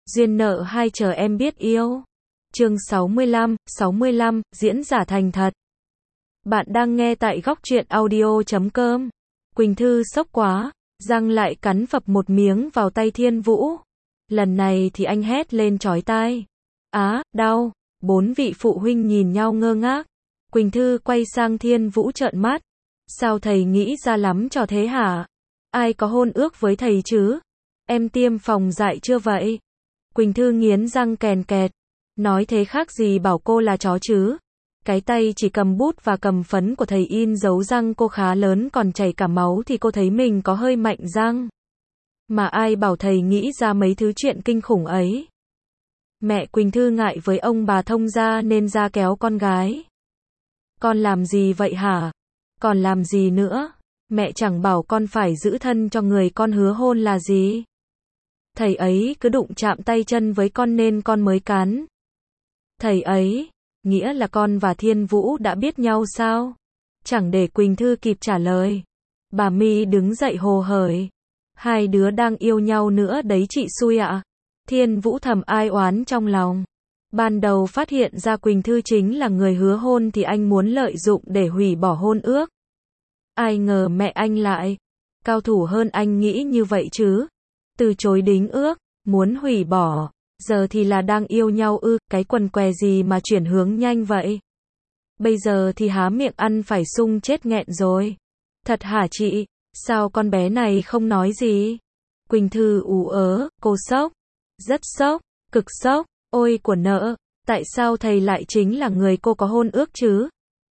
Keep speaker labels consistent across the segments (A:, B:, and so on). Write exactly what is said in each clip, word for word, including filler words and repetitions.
A: Duyên nợ hai chờ em biết yêu. Chương sáu mươi lăm, sáu mươi lăm, diễn giả thành thật. Bạn đang nghe tại góc truyện audio chấm com. Quỳnh Thư sốc quá, răng lại cắn phập một miếng vào tay Thiên Vũ. Lần này thì anh hét lên chói tai. Á, đau. Bốn vị phụ huynh nhìn nhau ngơ ngác. Quỳnh Thư quay sang Thiên Vũ trợn mắt. Sao thầy nghĩ ra lắm trò thế hả? Ai có hôn ước với thầy chứ? Em tiêm phòng dại chưa vậy? Quỳnh Thư nghiến răng kèn kẹt. Nói thế khác gì bảo cô là chó chứ? Cái tay chỉ cầm bút và cầm phấn của thầy in dấu răng cô khá lớn còn chảy cả máu thì cô thấy mình có hơi mạnh răng. Mà ai bảo thầy nghĩ ra mấy thứ chuyện kinh khủng ấy? Mẹ Quỳnh Thư ngại với ông bà thông gia nên ra kéo con gái. Con làm gì vậy hả? Còn làm gì nữa? Mẹ chẳng bảo con phải giữ thân cho người con hứa hôn là gì? Thầy ấy cứ đụng chạm tay chân với con nên con mới cắn. Thầy ấy, nghĩa là con và Thiên Vũ đã biết nhau sao? Chẳng để Quỳnh Thư kịp trả lời. Bà My đứng dậy hồ hởi. Hai đứa đang yêu nhau nữa đấy chị xui ạ. Thiên Vũ thầm ai oán trong lòng. Ban đầu phát hiện ra Quỳnh Thư chính là người hứa hôn thì anh muốn lợi dụng để hủy bỏ hôn ước. Ai ngờ mẹ anh lại cao thủ hơn anh nghĩ như vậy chứ. Từ chối đính ước, muốn hủy bỏ, giờ thì là đang yêu nhau ư, cái quần què gì mà chuyển hướng nhanh vậy? Bây giờ thì há miệng ăn phải sung chết nghẹn rồi. Thật hả chị? Sao con bé này không nói gì? Quỳnh Thư ú ớ, cô sốc. Rất sốc, cực sốc, ôi của nợ, tại sao thầy lại chính là người cô có hôn ước chứ?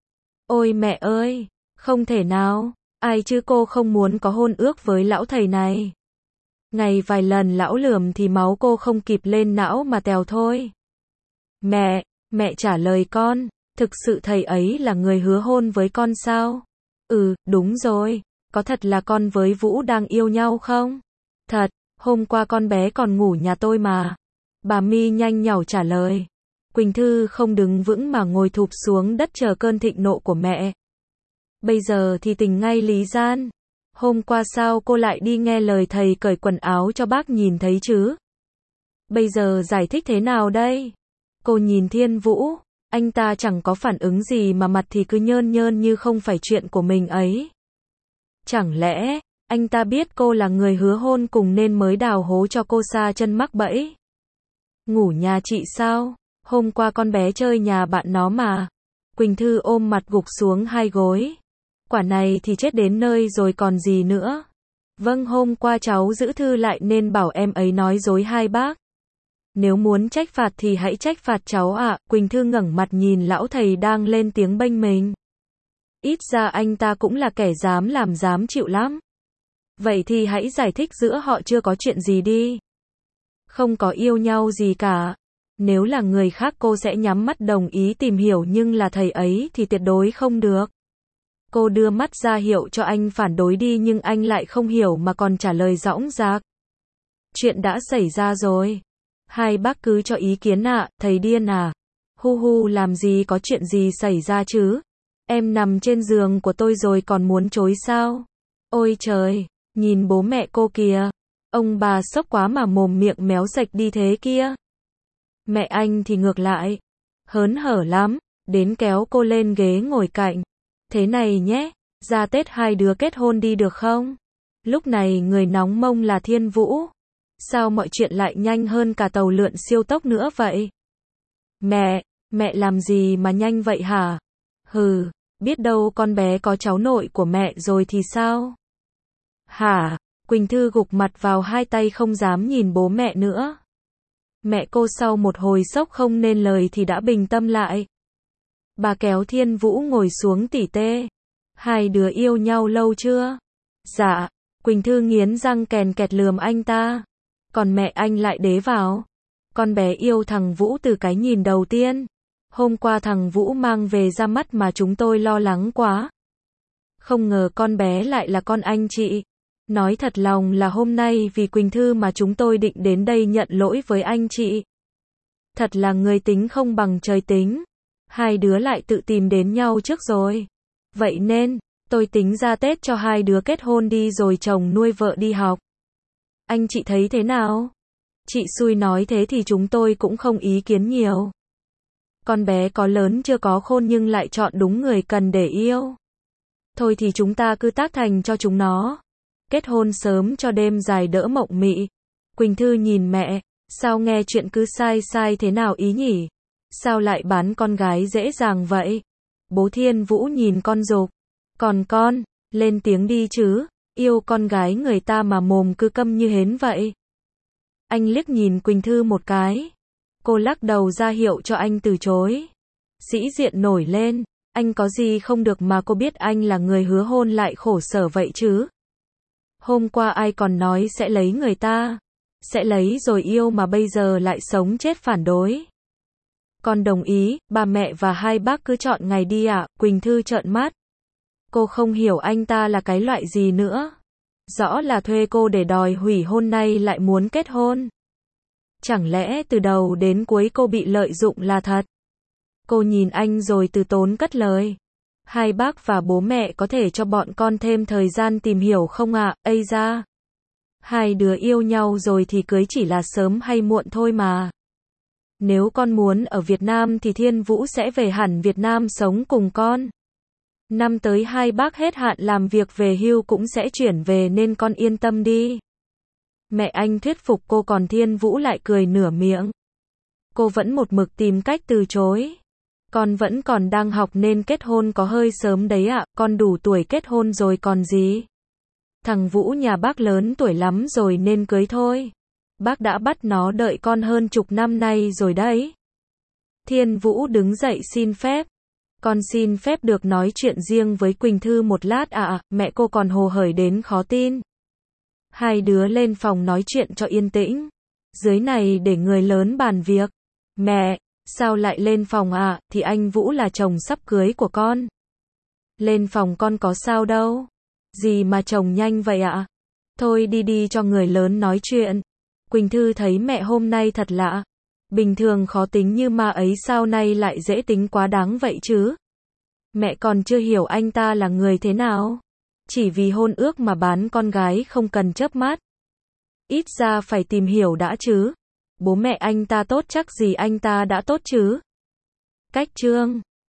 A: Ôi mẹ ơi, không thể nào, ai chứ cô không muốn có hôn ước với lão thầy này. Ngày vài lần lão lườm thì máu cô không kịp lên não mà tèo thôi. Mẹ, mẹ trả lời con, thực sự thầy ấy là người hứa hôn với con sao? Ừ, đúng rồi, có thật là con với Vũ đang yêu nhau không? Thật, hôm qua con bé còn ngủ nhà tôi mà. Bà My nhanh nhảu trả lời. Quỳnh Thư không đứng vững mà ngồi thụp xuống đất chờ cơn thịnh nộ của mẹ. Bây giờ thì tỉnh ngay lý gian. Hôm qua sao cô lại đi nghe lời thầy cởi quần áo cho bác nhìn thấy chứ? Bây giờ giải thích thế nào đây? Cô nhìn Thiên Vũ, anh ta chẳng có phản ứng gì mà mặt thì cứ nhơn nhơn như không phải chuyện của mình ấy. Chẳng lẽ, anh ta biết cô là người hứa hôn cùng nên mới đào hố cho cô sa chân mắc bẫy? Ngủ nhà chị sao? Hôm qua con bé chơi nhà bạn nó mà. Quỳnh Thư ôm mặt gục xuống hai gối. Quả này thì chết đến nơi rồi còn gì nữa. Vâng, hôm qua cháu giữ Thư lại nên bảo em ấy nói dối hai bác. Nếu muốn trách phạt thì hãy trách phạt cháu ạ. Quỳnh Thư ngẩng mặt nhìn lão thầy đang lên tiếng bênh mình. Ít ra anh ta cũng là kẻ dám làm dám chịu lắm. Vậy thì hãy giải thích giữa họ chưa có chuyện gì đi. Không có yêu nhau gì cả. Nếu là người khác cô sẽ nhắm mắt đồng ý tìm hiểu nhưng là thầy ấy thì tuyệt đối không được. Cô đưa mắt ra hiệu cho anh phản đối đi nhưng anh lại không hiểu mà còn trả lời dõng dạc. Chuyện đã xảy ra rồi. Hai bác cứ cho ý kiến ạ, thầy điên à. Hu hu, làm gì có chuyện gì xảy ra chứ. Em nằm trên giường của tôi rồi còn muốn chối sao? Ôi trời, nhìn bố mẹ cô kìa. Ông bà sốc quá mà mồm miệng méo sạch đi thế kia. Mẹ anh thì ngược lại. Hớn hở lắm, đến kéo cô lên ghế ngồi cạnh. Thế này nhé, ra Tết hai đứa kết hôn đi được không? Lúc này người nóng mông là Thiên Vũ. Sao mọi chuyện lại nhanh hơn cả tàu lượn siêu tốc nữa vậy? Mẹ, mẹ làm gì mà nhanh vậy hả? Hừ, biết đâu con bé có cháu nội của mẹ rồi thì sao? Hả? Quỳnh Thư gục mặt vào hai tay không dám nhìn bố mẹ nữa. Mẹ cô sau một hồi sốc không nên lời thì đã bình tâm lại. Bà kéo Thiên Vũ ngồi xuống tỉ tê. Hai đứa yêu nhau lâu chưa? Dạ. Quỳnh Thư nghiến răng kèn kẹt lườm anh ta. Còn mẹ anh lại đế vào. Con bé yêu thằng Vũ từ cái nhìn đầu tiên. Hôm qua thằng Vũ mang về ra mắt mà chúng tôi lo lắng quá. Không ngờ con bé lại là con anh chị. Nói thật lòng là hôm nay vì Quỳnh Thư mà chúng tôi định đến đây nhận lỗi với anh chị. Thật là người tính không bằng trời tính. Hai đứa lại tự tìm đến nhau trước rồi. Vậy nên, tôi tính ra Tết cho hai đứa kết hôn đi rồi chồng nuôi vợ đi học. Anh chị thấy thế nào? Chị xui nói thế thì chúng tôi cũng không ý kiến nhiều. Con bé có lớn chưa có khôn nhưng lại chọn đúng người cần để yêu. Thôi thì chúng ta cứ tác thành cho chúng nó. Kết hôn sớm cho đêm dài đỡ mộng mị. Quỳnh Thư nhìn mẹ, sao nghe chuyện cứ sai sai thế nào ý nhỉ? Sao lại bán con gái dễ dàng vậy? Bố Thiên Vũ nhìn con dục. Còn con, lên tiếng đi chứ, yêu con gái người ta mà mồm cứ câm như hến vậy. Anh liếc nhìn Quỳnh Thư một cái. Cô lắc đầu ra hiệu cho anh từ chối. Sĩ diện nổi lên, anh có gì không được mà cô biết anh là người hứa hôn lại khổ sở vậy chứ? Hôm qua ai còn nói sẽ lấy người ta, sẽ lấy rồi yêu mà bây giờ lại sống chết phản đối. Con đồng ý, bà mẹ và hai bác cứ chọn ngày đi ạ. Quỳnh Thư trợn mắt. Cô không hiểu anh ta là cái loại gì nữa. Rõ là thuê cô để đòi hủy hôn nay lại muốn kết hôn. Chẳng lẽ từ đầu đến cuối cô bị lợi dụng là thật? Cô nhìn anh rồi từ tốn cất lời. Hai bác và bố mẹ có thể cho bọn con thêm thời gian tìm hiểu không ạ? Ây da. Hai đứa yêu nhau rồi thì cưới chỉ là sớm hay muộn thôi mà. Nếu con muốn ở Việt Nam thì Thiên Vũ sẽ về hẳn Việt Nam sống cùng con. Năm tới hai bác hết hạn làm việc về hưu cũng sẽ chuyển về nên con yên tâm đi. Mẹ anh thuyết phục cô còn Thiên Vũ lại cười nửa miệng. Cô vẫn một mực tìm cách từ chối. Con vẫn còn đang học nên kết hôn có hơi sớm đấy ạ, con đủ tuổi kết hôn rồi còn gì. Thằng Vũ nhà bác lớn tuổi lắm rồi nên cưới thôi. Bác đã bắt nó đợi con hơn chục năm nay rồi đấy. Thiên Vũ đứng dậy xin phép. Con xin phép được nói chuyện riêng với Quỳnh Thư một lát ạ, à, mẹ cô còn hồ hởi đến khó tin. Hai đứa lên phòng nói chuyện cho yên tĩnh. Dưới này để người lớn bàn việc. Mẹ, sao lại lên phòng ạ, à? Thì anh Vũ là chồng sắp cưới của con. Lên phòng con có sao đâu. Gì mà chồng nhanh vậy ạ? À? Thôi đi đi cho người lớn nói chuyện. Quỳnh Thư thấy mẹ hôm nay thật lạ. Bình thường khó tính như ma ấy sao nay lại dễ tính quá đáng vậy chứ? Mẹ còn chưa hiểu anh ta là người thế nào. Chỉ vì hôn ước mà bán con gái không cần chớp mắt. Ít ra phải tìm hiểu đã chứ. Bố mẹ anh ta tốt chắc gì anh ta đã tốt chứ. Cách chương